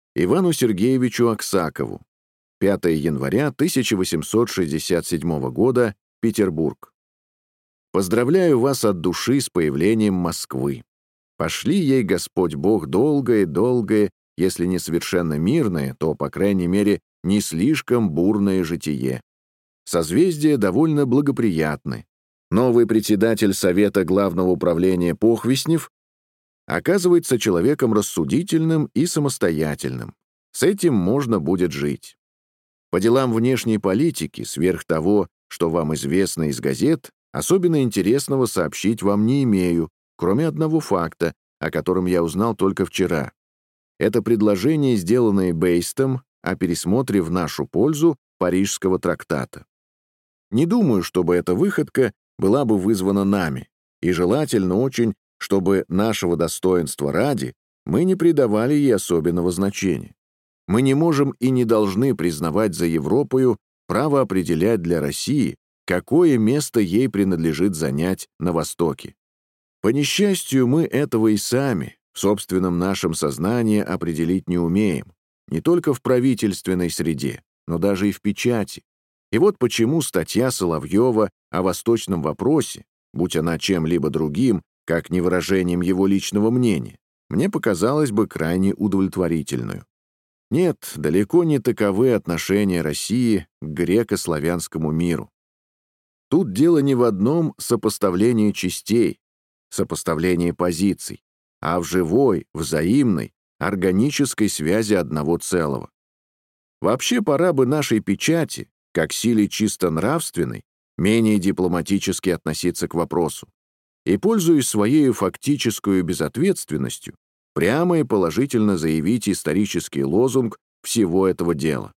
Ивану Сергеевичу Аксакову. 5 января 1867 года, Петербург. Поздравляю вас от души с появлением Москвы. Пошли ей Господь Бог долгое, если не совершенно мирное, то, по крайней мере, не слишком бурное житие. Созвездия довольно благоприятны. Новый председатель Совета Главного управления Похвестнев оказывается человеком рассудительным и самостоятельным. С этим можно будет жить. По делам внешней политики, сверх того, что вам известно из газет, особенно интересного сообщить вам не имею, кроме одного факта, о котором я узнал только вчера. Это предложение, сделанное Бейстом, о пересмотре в нашу пользу Парижского трактата. Не думаю, чтобы эта выходка была бы вызвана нами, и желательно очень, чтобы нашего достоинства ради мы не придавали ей особенного значения. Мы не можем и не должны признавать за Европою право определять для России, какое место ей принадлежит занять на Востоке. По несчастью, мы этого и сами в собственном нашем сознании определить не умеем, не только в правительственной среде, но даже и в печати. И вот почему статья Соловьева о восточном вопросе, будь она чем-либо другим, как не выражением его личного мнения, мне показалась бы крайне удовлетворительную. Нет, далеко не таковы отношения России к греко-славянскому миру. Тут дело не в одном сопоставлении частей, сопоставлении позиций, а в живой, взаимной, органической связи одного целого. Вообще пора бы нашей печати, как силе чисто нравственной, менее дипломатически относиться к вопросу и, пользуясь своей фактической безответственностью, прямо и положительно заявить исторический лозунг всего этого дела.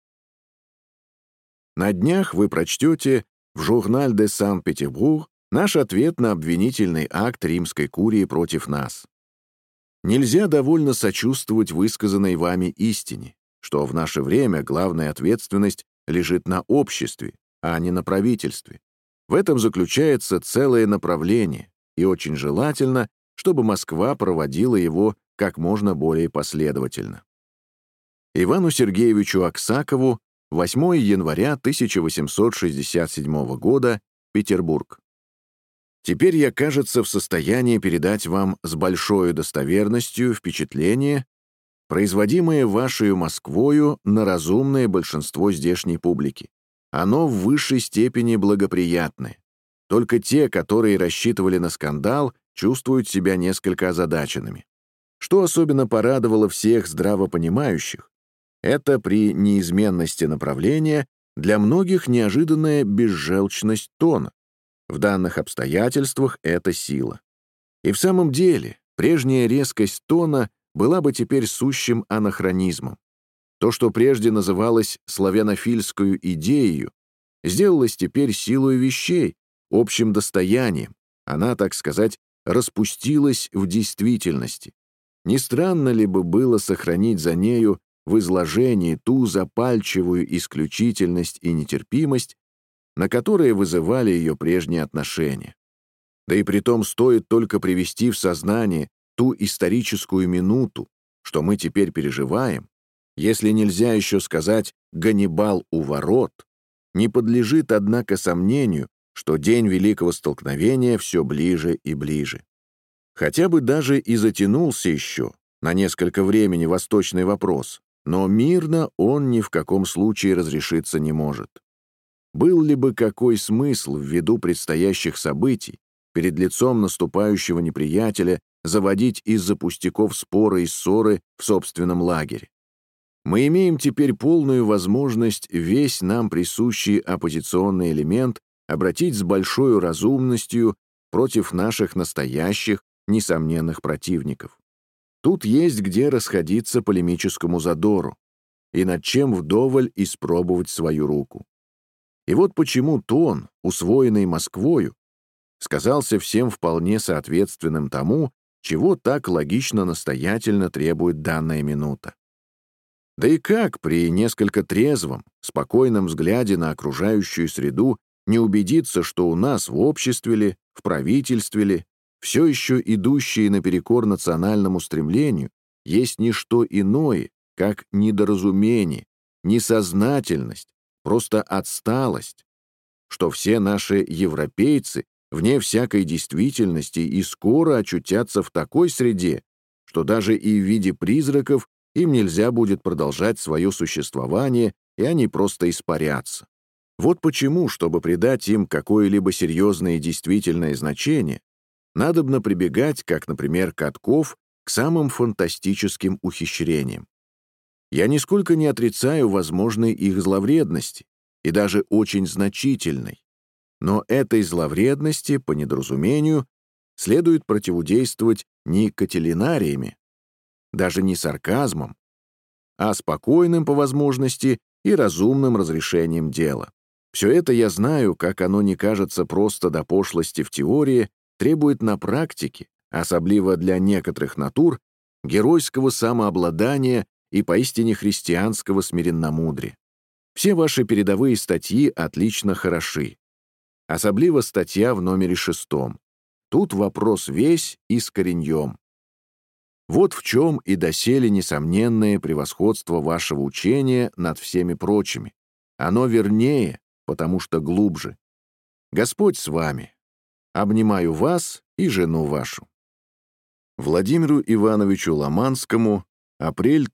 На днях вы прочтете в «Журналь де Санкт-Петербург» наш ответ на обвинительный акт римской курии против нас. Нельзя довольно сочувствовать высказанной вами истине, что в наше время главная ответственность лежит на обществе, а не на правительстве. В этом заключается целое направление, и очень желательно, чтобы Москва проводила его как можно более последовательно. Ивану Сергеевичу Аксакову, 8 января 1867 года, Петербург. Теперь я, кажется, в состоянии передать вам с большой достоверностью впечатление, производимое вашею Москвою на разумное большинство здешней публики. Оно в высшей степени благоприятное. Только те, которые рассчитывали на скандал, чувствуют себя несколько озадаченными. Что особенно порадовало всех здравопонимающих, это при неизменности направления для многих неожиданная безжелчность тона. В данных обстоятельствах это сила. И в самом деле, прежняя резкость тона была бы теперь сущим анахронизмом. То, что прежде называлось славянофильскую идеей, сделалось теперь силой вещей, общим достоянием. Она, так сказать, распустилась в действительности. Не странно ли бы было сохранить за нею в изложении ту запальчивую исключительность и нетерпимость, на которые вызывали ее прежние отношения? Да и притом стоит только привести в сознание ту историческую минуту, что мы теперь переживаем, если нельзя еще сказать «Ганнибал у ворот», не подлежит, однако, сомнению, что день Великого Столкновения все ближе и ближе. Хотя бы даже и затянулся еще на несколько времени восточный вопрос, но мирно он ни в каком случае разрешиться не может. Был ли бы какой смысл ввиду предстоящих событий перед лицом наступающего неприятеля заводить из-за пустяков споры и ссоры в собственном лагере? Мы имеем теперь полную возможность весь нам присущий оппозиционный элемент обратить с большой разумностью против наших настоящих, несомненных противников. Тут есть где расходиться полемическому задору и над чем вдоволь испробовать свою руку. И вот почему тон, усвоенный Москвою, сказался всем вполне соответственным тому, чего так логично настоятельно требует данная минута. Да и как при несколько трезвом, спокойном взгляде на окружающую среду не убедиться, что у нас в обществе ли, в правительстве ли, все еще идущие наперекор национальному стремлению, есть не что иное, как недоразумение, несознательность, просто отсталость, что все наши европейцы вне всякой действительности и скоро очутятся в такой среде, что даже и в виде призраков им нельзя будет продолжать свое существование, и они просто испарятся. Вот почему, чтобы придать им какое-либо серьезное и действительное значение, надобно прибегать, как, например, Катков, к самым фантастическим ухищрениям. Я нисколько не отрицаю возможной их зловредности, и даже очень значительной. Но этой зловредности, по недоразумению, следует противодействовать не катилинариями, даже не сарказмом, а спокойным по возможности и разумным разрешением дела. Все это я знаю, как оно не кажется просто до пошлости в теории, требует на практике, особливо для некоторых натур, геройского самообладания и поистине христианского смиренномудрия. Все ваши передовые статьи отлично хороши. Особливо статья в номере 6. Тут вопрос весь и с кореньем. Вот в чем и доселе несомненное превосходство вашего учения над всеми прочими. Оно вернее, потому что глубже. Господь с вами. Обнимаю вас и жену вашу. Владимиру Ивановичу Ломанскому, апрель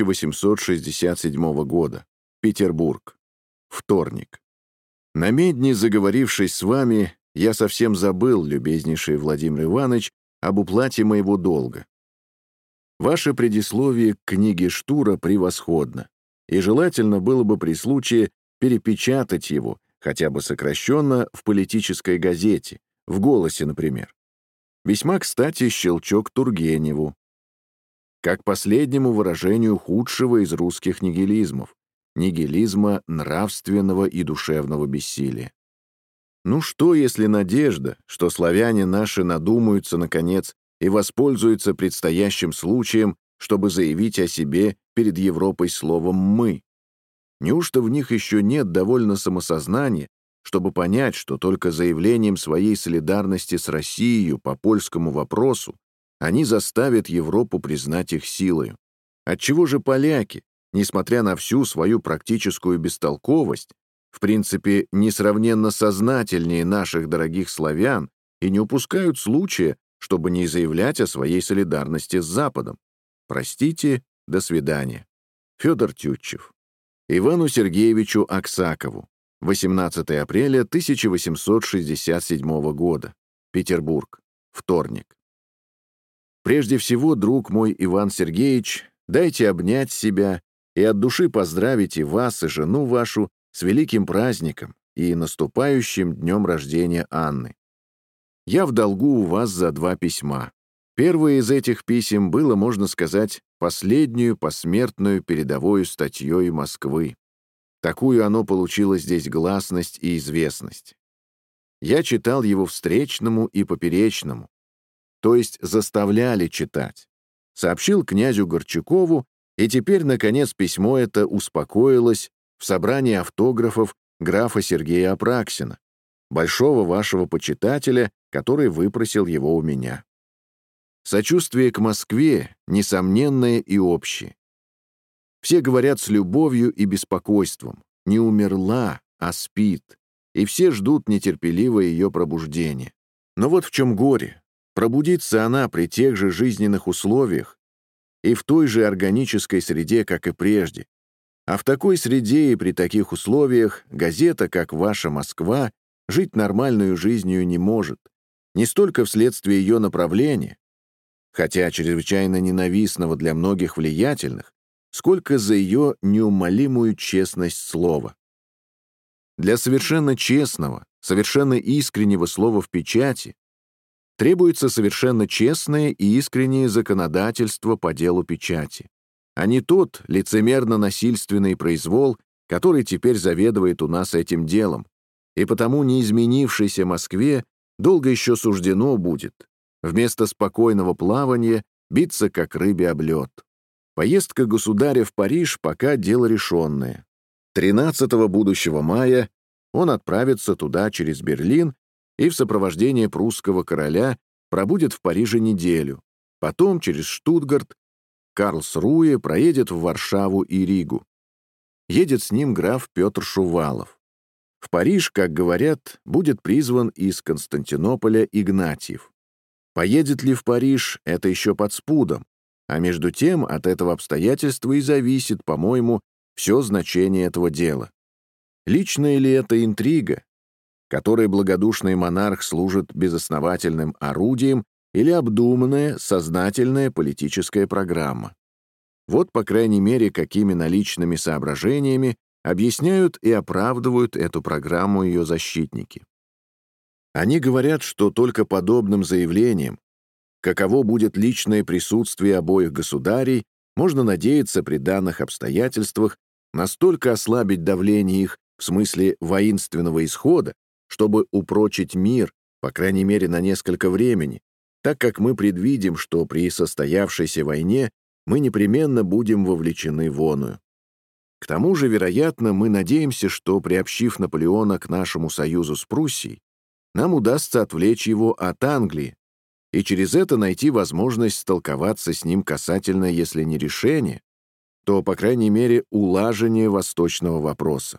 1867 года. Петербург. Вторник. На медне, заговорившись с вами, я совсем забыл, любезнейший Владимир Иванович, об уплате моего долга. Ваше предисловие к книге Штура превосходно, и желательно было бы при случае перепечатать его, хотя бы сокращенно, в политической газете, в «Голосе», например. Весьма кстати щелчок Тургеневу, как последнему выражению худшего из русских нигилизмов, нигилизма нравственного и душевного бессилия. Ну что, если надежда, что славяне наши надумаются, наконец, и воспользуются предстоящим случаем, чтобы заявить о себе перед Европой словом «мы»? Неужто в них еще нет довольно самосознания, чтобы понять, что только заявлением своей солидарности с Россией по польскому вопросу они заставят Европу признать их силою? Отчего же поляки, несмотря на всю свою практическую бестолковость, в принципе, несравненно сознательнее наших дорогих славян и не упускают случая, чтобы не заявлять о своей солидарности с Западом? Простите, до свидания. Федор Тютчев. Ивану Сергеевичу Аксакову. 18 апреля 1867 года. Петербург. Вторник. Прежде всего, друг мой Иван Сергеевич, дайте обнять себя и от души поздравить и вас, и жену вашу с великим праздником и наступающим днем рождения Анны. Я в долгу у вас за 2 письма. Первое из этих писем было, можно сказать, последнюю посмертную передовую статьей Москвы. Такую оно получило здесь гласность и известность. Я читал его встречному и поперечному, то есть заставляли читать. Сообщил князю Горчакову, и теперь, наконец, письмо это успокоилось в собрании автографов графа Сергея Апраксина, большого вашего почитателя, который выпросил его у меня. Сочувствие к Москве несомненное и общее. Все говорят с любовью и беспокойством. Не умерла, а спит, и все ждут нетерпеливо ее пробуждения. Но вот в чем горе. Пробудится она при тех же жизненных условиях и в той же органической среде, как и прежде. А в такой среде и при таких условиях газета, как ваша «Москва», жить нормальную жизнью не может. Не столько вследствие ее направления, хотя чрезвычайно ненавистного для многих влиятельных, сколько за ее неумолимую честность слова. Для совершенно честного, совершенно искреннего слова в печати требуется совершенно честное и искреннее законодательство по делу печати, а не тот лицемерно-насильственный произвол, который теперь заведует у нас этим делом, и потому неизменившейся Москве долго еще суждено будет, вместо спокойного плавания, биться как рыбе об лед. Поездка государя в Париж пока дело решенное. 13 будущего мая он отправится туда через Берлин и в сопровождении прусского короля пробудет в Париже неделю, потом через Штутгарт Карлсруэ проедет в Варшаву и Ригу. Едет с ним граф Петр Шувалов. В Париж, как говорят, будет призван из Константинополя Игнатьев. Поедет ли в Париж, это еще под спудом, а между тем от этого обстоятельства и зависит, по-моему, все значение этого дела. Личная ли это интрига, которой благодушный монарх служит безосновательным орудием, или обдуманная, сознательная политическая программа? Вот, по крайней мере, какими наличными соображениями объясняют и оправдывают эту программу ее защитники. Они говорят, что только подобным заявлением, каково будет личное присутствие обоих государей, можно надеяться при данных обстоятельствах настолько ослабить давление их в смысле воинственного исхода, чтобы упрочить мир, по крайней мере, на несколько времени, так как мы предвидим, что при состоявшейся войне мы непременно будем вовлечены в оную. К тому же, вероятно, мы надеемся, что, приобщив Наполеона к нашему союзу с Пруссией, нам удастся отвлечь его от Англии и через это найти возможность столковаться с ним касательно, если не решения, то, по крайней мере, улажения восточного вопроса.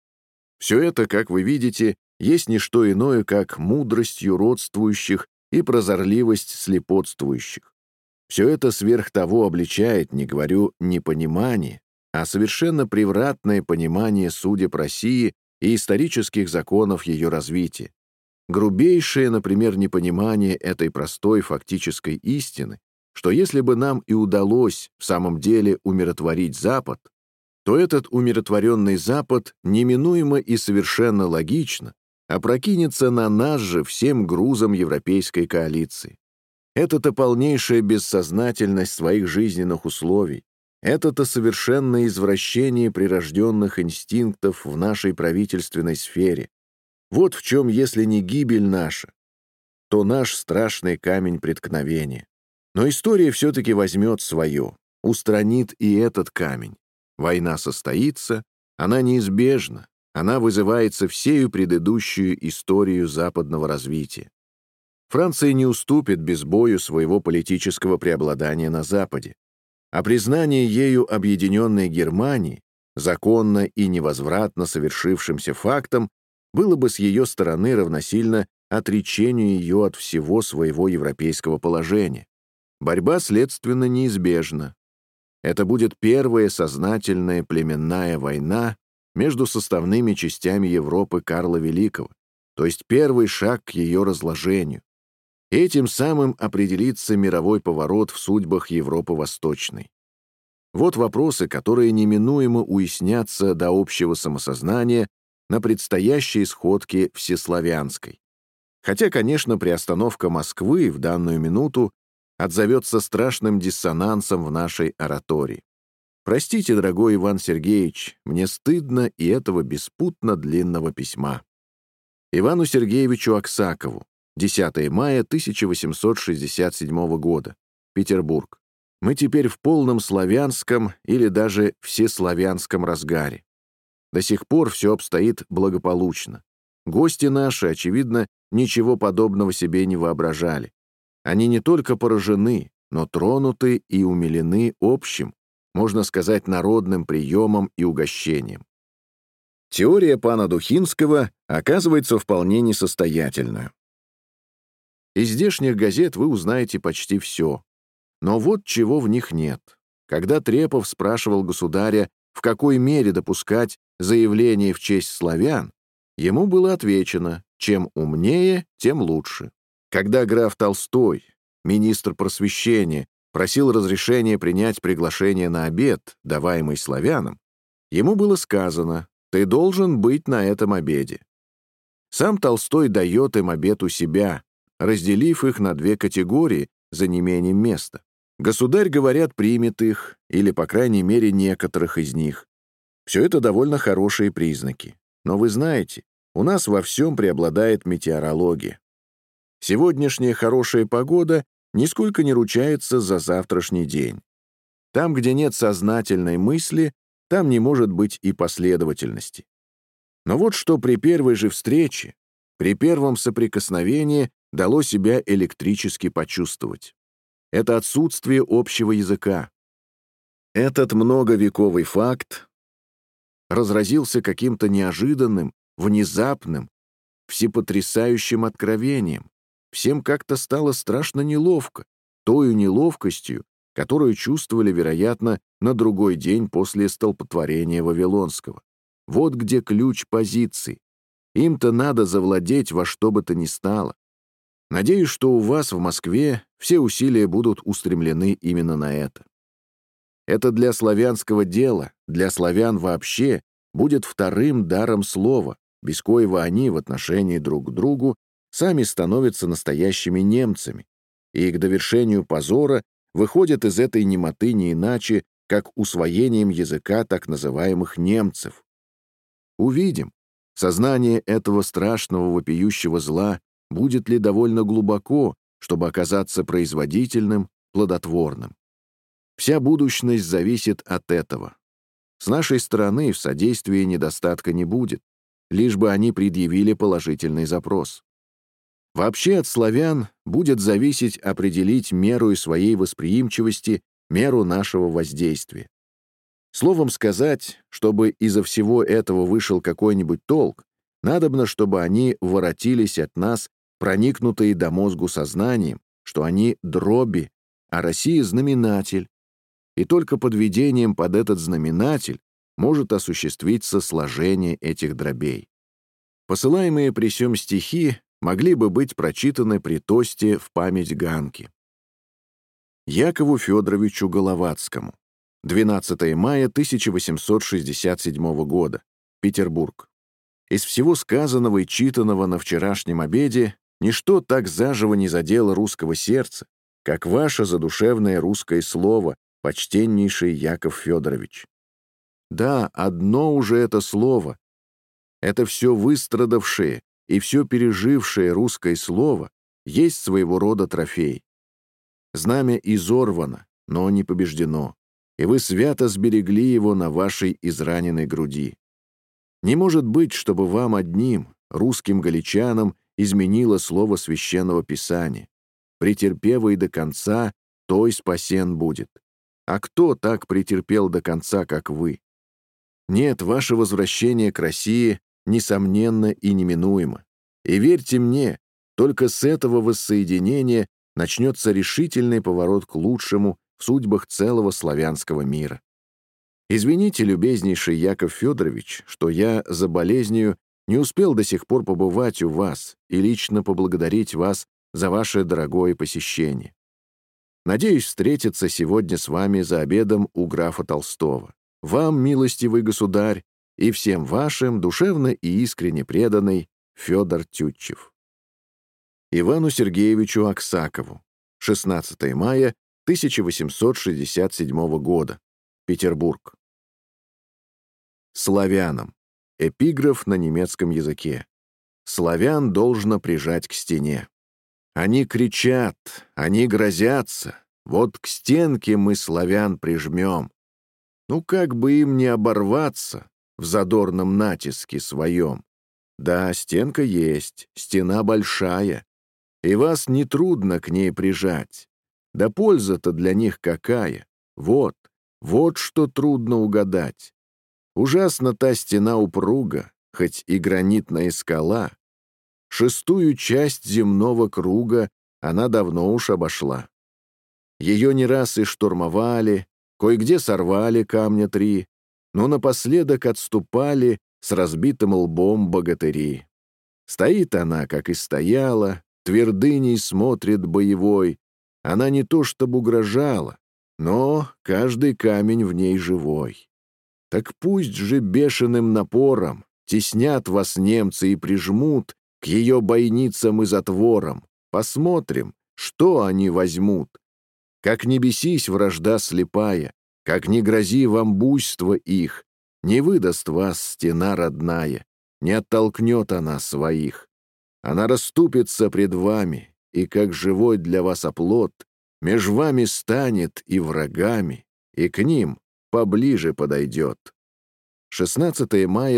Все это, как вы видите, есть не что иное, как мудрость юродствующих и прозорливость слепотствующих. Все это сверх того обличает, не говорю непонимание, а совершенно превратное понимание судеб России и исторических законов ее развития. Грубейшее, например, непонимание этой простой фактической истины, что если бы нам и удалось в самом деле умиротворить Запад, то этот умиротворенный Запад неминуемо и совершенно логично опрокинется на нас же всем грузом европейской коалиции. Это-то полнейшая бессознательность своих жизненных условий, это-то совершенное извращение прирожденных инстинктов в нашей правительственной сфере. Вот в чем, если не гибель наша, то наш страшный камень преткновения. Но история все-таки возьмет свое, устранит и этот камень. Война состоится, она неизбежна, она вызывается всею предыдущую историю западного развития. Франция не уступит без бою своего политического преобладания на Западе, а признание ею объединенной Германии, законно и невозвратно совершившимся фактом, было бы с ее стороны равносильно отречению ее от всего своего европейского положения. Борьба, следственно, неизбежна. Это будет первая сознательная племенная война между составными частями Европы Карла Великого, то есть первый шаг к ее разложению. Этим самым определится мировой поворот в судьбах Европы Восточной. Вот вопросы, которые неминуемо уяснятся до общего самосознания на предстоящей сходке всеславянской. Хотя, конечно, приостановка Москвы в данную минуту отзовется страшным диссонансом в нашей оратории. Простите, дорогой Иван Сергеевич, мне стыдно и этого беспутно длинного письма. Ивану Сергеевичу Аксакову, 10 мая 1867 года, Петербург. Мы теперь в полном славянском или даже всеславянском разгаре. До сих пор все обстоит благополучно. Гости наши, очевидно, ничего подобного себе не воображали. Они не только поражены, но тронуты и умилены общим, можно сказать, народным приемом и угощением. Теория пана Духинского оказывается вполне несостоятельной. Из здешних газет вы узнаете почти все. Но вот чего в них нет. Когда Трепов спрашивал государя, в какой мере допускать заявление в честь славян, ему было отвечено: чем умнее, тем лучше. Когда граф Толстой, министр просвещения, просил разрешения принять приглашение на обед, даваемый славянам, ему было сказано: «Ты должен быть на этом обеде». Сам Толстой дает им обед у себя, разделив их на две категории за неимением места. Государь, говорят, примет их, или, по крайней мере, некоторых из них. Все это довольно хорошие признаки. Но вы знаете, у нас во всем преобладает метеорология. Сегодняшняя хорошая погода нисколько не ручается за завтрашний день. Там, где нет сознательной мысли, там не может быть и последовательности. Но вот что при первой же встрече, при первом соприкосновении дало себя электрически почувствовать. Это отсутствие общего языка. Этот многовековый факт разразился каким-то неожиданным, внезапным, всепотрясающим откровением. Всем как-то стало страшно неловко, тою неловкостью, которую чувствовали, вероятно, на другой день после столпотворения Вавилонского. Вот где ключ позиций. Им-то надо завладеть во что бы то ни стало. Надеюсь, что у вас в Москве все усилия будут устремлены именно на это. Это для славянского дела, для славян вообще, будет вторым даром слова, без коего они в отношении друг к другу сами становятся настоящими немцами, и к довершению позора выходят из этой немоты не иначе, как усвоением языка так называемых немцев. Увидим, сознание этого страшного вопиющего зла будет ли довольно глубоко, чтобы оказаться производительным, плодотворным. Вся будущность зависит от этого. С нашей стороны в содействии недостатка не будет, лишь бы они предъявили положительный запрос. Вообще от славян будет зависеть определить меру и своей восприимчивости, меру нашего воздействия. Словом сказать, чтобы изо всего этого вышел какой-нибудь толк, надобно, чтобы они воротились от нас, проникнутые до мозгу сознанием, что они дроби, а Россия — знаменатель, и только подведением под этот знаменатель может осуществиться сложение этих дробей. Посылаемые при сём стихи могли бы быть прочитаны при тосте в память Ганки. Якову Федоровичу Головацкому. 12 мая 1867 года. Петербург. Из всего сказанного и читанного на вчерашнем обеде ничто так заживо не задело русского сердца, как ваше задушевное русское слово, почтеннейший Яков Федорович. Да, одно уже это слово, это все выстрадавшее и все пережившее русское слово есть своего рода трофей. Знамя изорвано, но не побеждено, и вы свято сберегли его на вашей израненной груди. Не может быть, чтобы вам одним, русским галичанам, изменило слово Священного Писания. Претерпевый до конца, той спасен будет. А кто так претерпел до конца, как вы? Нет, ваше возвращение к России несомненно и неминуемо. И верьте мне, только с этого воссоединения начнется решительный поворот к лучшему в судьбах целого славянского мира. Извините, любезнейший Яков Федорович, что я за болезнью не успел до сих пор побывать у вас и лично поблагодарить вас за ваше дорогое посещение. Надеюсь встретиться сегодня с вами за обедом у графа Толстого. Вам, милостивый государь, и всем вашим душевно и искренне преданный Федор Тютчев. Ивану Сергеевичу Аксакову. 16 мая 1867 года. Петербург. Славянам. Эпиграф на немецком языке. Славян должно прижать к стене. Они кричат, они грозятся. Вот к стенке мы славян прижмем. Ну как бы им не оборваться в задорном натиске своем. Да, стенка есть, стена большая, и вас нетрудно к ней прижать. Да польза-то для них какая? Вот что трудно угадать. Ужасно та стена упруга, хоть и гранитная скала. Шестую часть земного круга она давно уж обошла. Ее не раз и штурмовали, кое-где сорвали камня 3, но напоследок отступали с разбитым лбом богатыри. Стоит она, как и стояла, твердыней смотрит боевой. Она не то чтобы угрожала, но каждый камень в ней живой. Так пусть же бешеным напором теснят вас немцы и прижмут к ее бойницам и затворам. Посмотрим, что они возьмут. Как не бесись, вражда слепая, как не грози вам буйство их, не выдаст вас стена родная, не оттолкнет она своих. Она расступится пред вами, и как живой для вас оплот, меж вами станет и врагами, и к ним поближе подойдет. 16 мая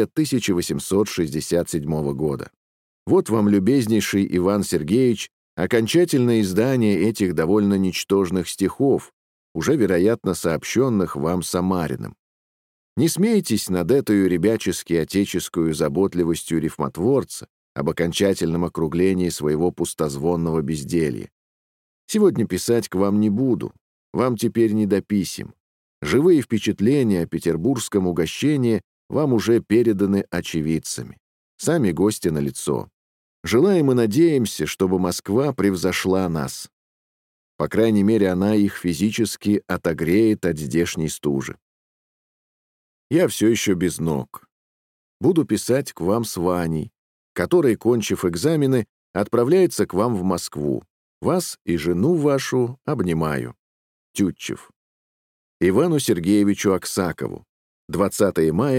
1867 года. Вот вам, любезнейший Иван Сергеевич, окончательное издание этих довольно ничтожных стихов, уже, вероятно, сообщенных вам Самариным. Не смейтесь над этой ребячески-отеческую заботливостью рифмотворца об окончательном округлении своего пустозвонного безделья. Сегодня писать к вам не буду, вам теперь не до писем. Живые впечатления о петербургском угощении вам уже переданы очевидцами. Сами гости налицо. Желаем и надеемся, чтобы Москва превзошла нас. По крайней мере, она их физически отогреет от здешней стужи. Я все еще без ног. Буду писать к вам с Ваней, который, кончив экзамены, отправляется к вам в Москву. Вас и жену вашу обнимаю. Тютчев. Ивану Сергеевичу Аксакову. 20 мая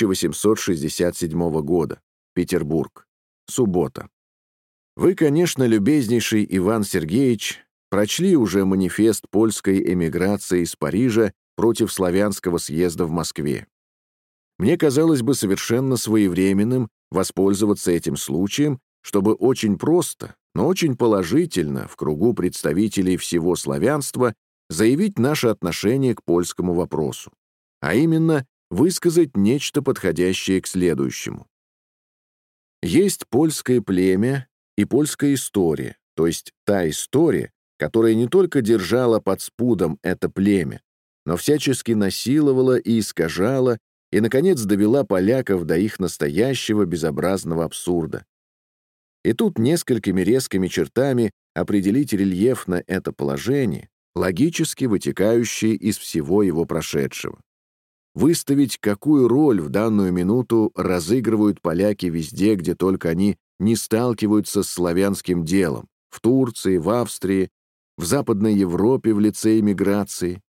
1867 года. Петербург. Суббота. Вы, конечно, любезнейший Иван Сергеевич, прочли уже манифест польской эмиграции из Парижа против славянского съезда в Москве. Мне казалось бы совершенно своевременным воспользоваться этим случаем, чтобы очень просто, но очень положительно в кругу представителей всего славянства заявить наше отношение к польскому вопросу, а именно высказать нечто подходящее к следующему. Есть польское племя и польская история, то есть та история, которая не только держала под спудом это племя, но всячески насиловала и искажала, и, наконец, довела поляков до их настоящего безобразного абсурда. И тут несколькими резкими чертами определить рельефно это положение, логически вытекающее из всего его прошедшего. Выставить, какую роль в данную минуту разыгрывают поляки везде, где только они не сталкиваются с славянским делом, в Турции, в Австрии, в Западной Европе в лице эмиграции,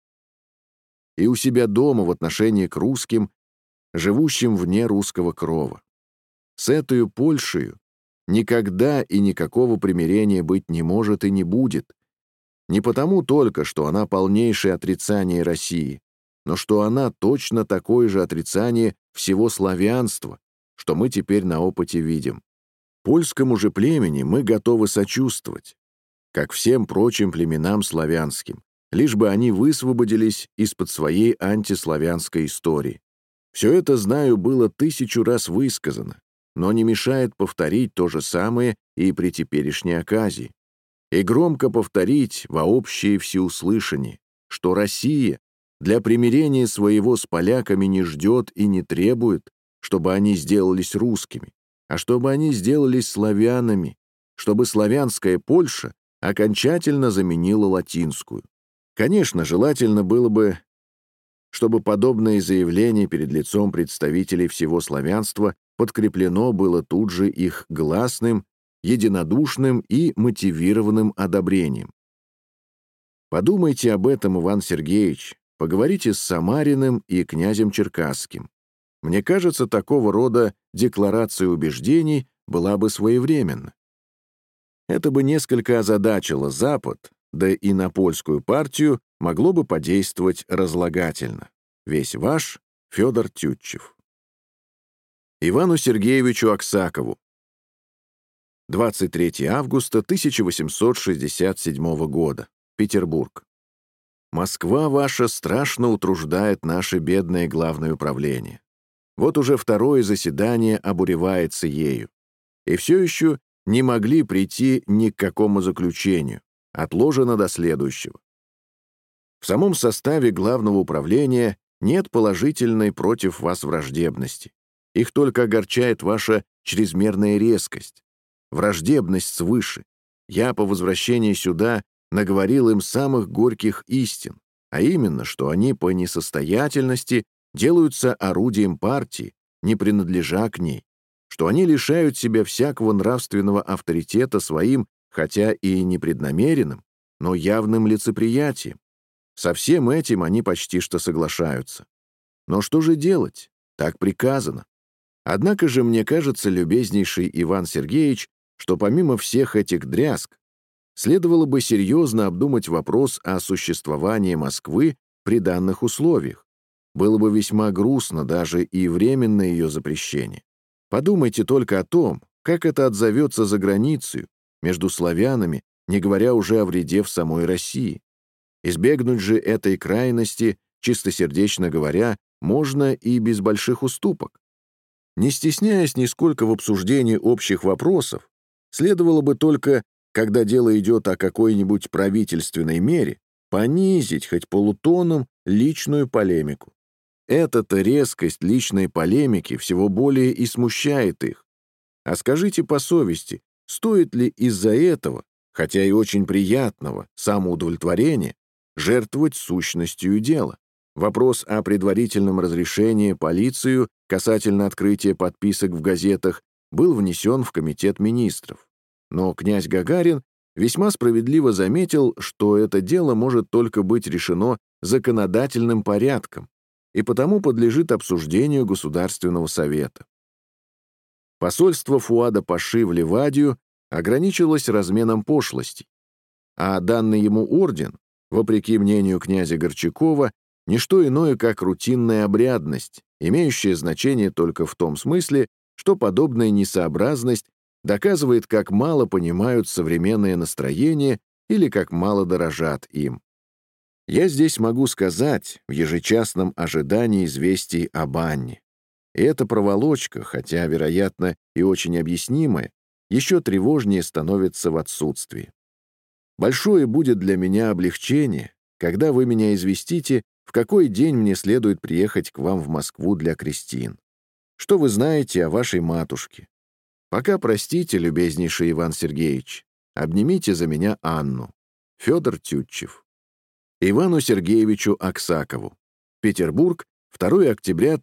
и у себя дома в отношении к русским, живущим вне русского крова. С этой Польшею никогда и никакого примирения быть не может и не будет, не потому только, что она полнейшее отрицание России, но что она точно такое же отрицание всего славянства, что мы теперь на опыте видим. Польскому же племени мы готовы сочувствовать, как всем прочим племенам славянским, лишь бы они высвободились из-под своей антиславянской истории. Все это, знаю, было 1000 раз высказано, но не мешает повторить то же самое и при теперешней оказии. И громко повторить во общее всеуслышание, что Россия для примирения своего с поляками не ждет и не требует, чтобы они сделались русскими, а чтобы они сделались славянами, чтобы славянская Польша окончательно заменила латинскую. Конечно, желательно было бы, чтобы подобное заявление перед лицом представителей всего славянства подкреплено было тут же их гласным, единодушным и мотивированным одобрением. Подумайте об этом, Иван Сергеевич, поговорите с Самариным и князем Черкасским. Мне кажется, такого рода декларация убеждений была бы своевременна. Это бы несколько озадачило Запад, да и на польскую партию могло бы подействовать разлагательно. Весь ваш Федор Тютчев. Ивану Сергеевичу Аксакову. 23 августа 1867 года. Петербург. Москва ваша страшно утруждает наше бедное главное управление. Вот уже второе заседание обуревается ею. И все еще не могли прийти ни к какому заключению. Отложено до следующего. В самом составе главного управления нет положительной против вас враждебности. Их только огорчает ваша чрезмерная резкость. Враждебность свыше. Я по возвращении сюда наговорил им самых горьких истин, а именно, что они по несостоятельности делаются орудием партии, не принадлежа к ней, что они лишают себя всякого нравственного авторитета своим, хотя и непреднамеренным, но явным лицеприятием. Со всем этим они почти что соглашаются. Но что же делать? Так приказано. Однако же мне кажется, любезнейший Иван Сергеевич, что помимо всех этих дрязг, следовало бы серьезно обдумать вопрос о существовании Москвы при данных условиях. Было бы весьма грустно даже и временное ее запрещение. Подумайте только о том, как это отзовется за границей, между славянами, не говоря уже о вреде в самой России. Избегнуть же этой крайности, чистосердечно говоря, можно и без больших уступок. Не стесняясь нисколько в обсуждении общих вопросов, следовало бы только, когда дело идет о какой-нибудь правительственной мере, понизить хоть полутоном личную полемику. Эта-то резкость личной полемики всего более и смущает их. А скажите по совести, стоит ли из-за этого, хотя и очень приятного, самоудовлетворения, жертвовать сущностью дела? Вопрос о предварительном разрешении полицию касательно открытия подписок в газетах был внесен в Комитет министров. Но князь Гагарин весьма справедливо заметил, что это дело может только быть решено законодательным порядком и потому подлежит обсуждению Государственного совета. Посольство Фуада Паши в Ливадию ограничилось разменом пошлостей, а данный ему орден, вопреки мнению князя Горчакова, не что иное, как рутинная обрядность, имеющая значение только в том смысле, что подобная несообразность доказывает, как мало понимают современное настроение или как мало дорожат им. Я здесь могу сказать в ежечасном ожидании известий об Анне. И эта проволочка, хотя, вероятно, и очень объяснимая, еще тревожнее становится в отсутствии. Большое будет для меня облегчение, когда вы меня известите, в какой день мне следует приехать к вам в Москву для крестин. Что вы знаете о вашей матушке? Пока простите, любезнейший Иван Сергеевич, обнимите за меня Анну. Федор Тютчев. Ивану Сергеевичу Аксакову. Петербург, 2 октября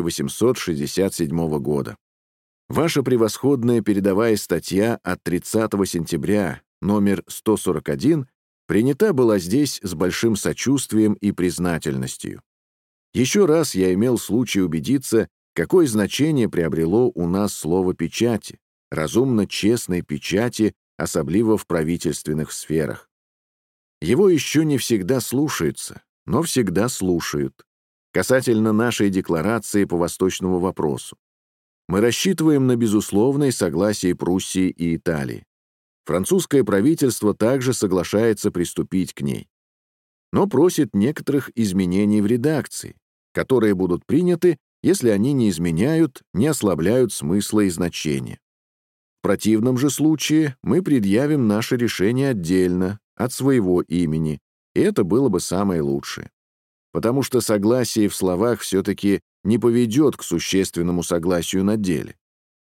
1867 года. Ваша превосходная передовая статья от 30 сентября, номер 141, принята была здесь с большим сочувствием и признательностью. Еще раз я имел случай убедиться, какое значение приобрело у нас слово «печати», разумно честной печати, особливо в правительственных сферах. Его еще не всегда слушаются, но всегда слушают. Касательно нашей декларации по восточному вопросу. Мы рассчитываем на безусловное согласие Пруссии и Италии. Французское правительство также соглашается приступить к ней, но просит некоторых изменений в редакции, которые будут приняты, если они не изменяют, не ослабляют смысла и значения. В противном же случае мы предъявим наше решение отдельно, от своего имени, и это было бы самое лучшее. Потому что согласие в словах все-таки не поведет к существенному согласию на деле.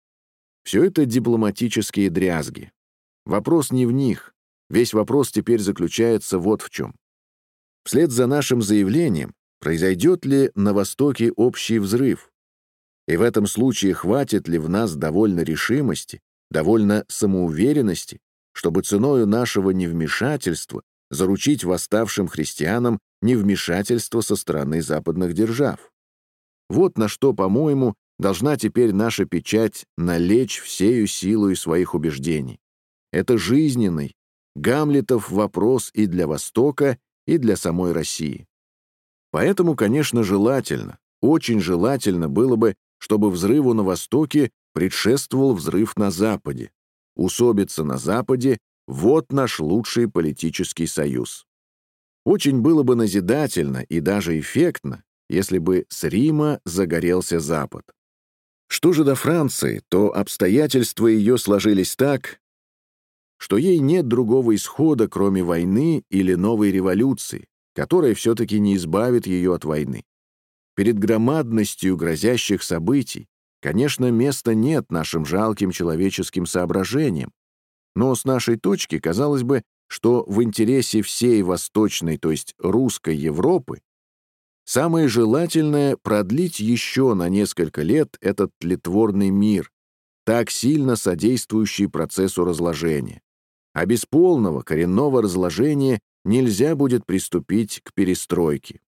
Все это дипломатические дрязги. Вопрос не в них. Весь вопрос теперь заключается вот в чем. Вслед за нашим заявлением, произойдет ли на Востоке общий взрыв? И в этом случае хватит ли в нас довольно решимости, довольно самоуверенности, чтобы ценою нашего невмешательства заручить восставшим христианам невмешательство со стороны западных держав? Вот на что, по-моему, должна теперь наша печать налечь всею силою своих убеждений. Это жизненный, Гамлетов вопрос и для Востока, и для самой России. Поэтому, конечно, желательно, очень желательно было бы, чтобы взрыву на Востоке предшествовал взрыв на Западе. Усобица на Западе — вот наш лучший политический союз. Очень было бы назидательно и даже эффектно, если бы с Рима загорелся Запад. Что же до Франции, то обстоятельства ее сложились так, что ей нет другого исхода, кроме войны или новой революции, которая все-таки не избавит ее от войны. Перед громадностью грозящих событий, конечно, места нет нашим жалким человеческим соображениям, но с нашей точки казалось бы, что в интересе всей восточной, то есть русской Европы, самое желательное продлить еще на несколько лет этот тлетворный мир, так сильно содействующий процессу разложения. А без полного коренного разложения нельзя будет приступить к перестройке.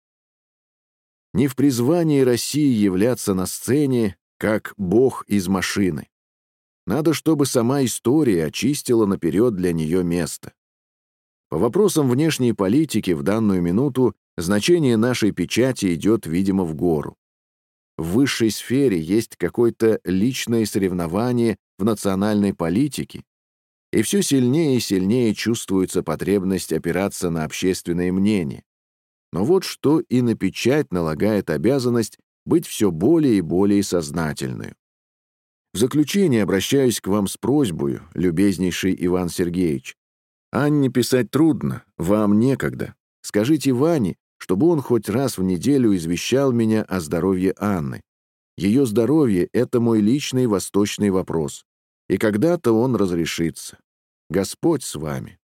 Не в призвании России являться на сцене, как бог из машины. Надо, чтобы сама история очистила наперед для нее место. По вопросам внешней политики в данную минуту значение нашей печати идет, видимо, в гору. В высшей сфере есть какое-то личное соревнование в национальной политике, И все сильнее и сильнее чувствуется потребность опираться на общественное мнение. Но вот что и на печать налагает обязанность быть все более и более сознательной. В заключение обращаюсь к вам с просьбой, любезнейший Иван Сергеевич. Анне писать трудно, вам некогда. Скажите Ване, чтобы он хоть раз в неделю извещал меня о здоровье Анны. Ее здоровье — это мой личный восточный вопрос, и когда-то он разрешится. Господь с вами.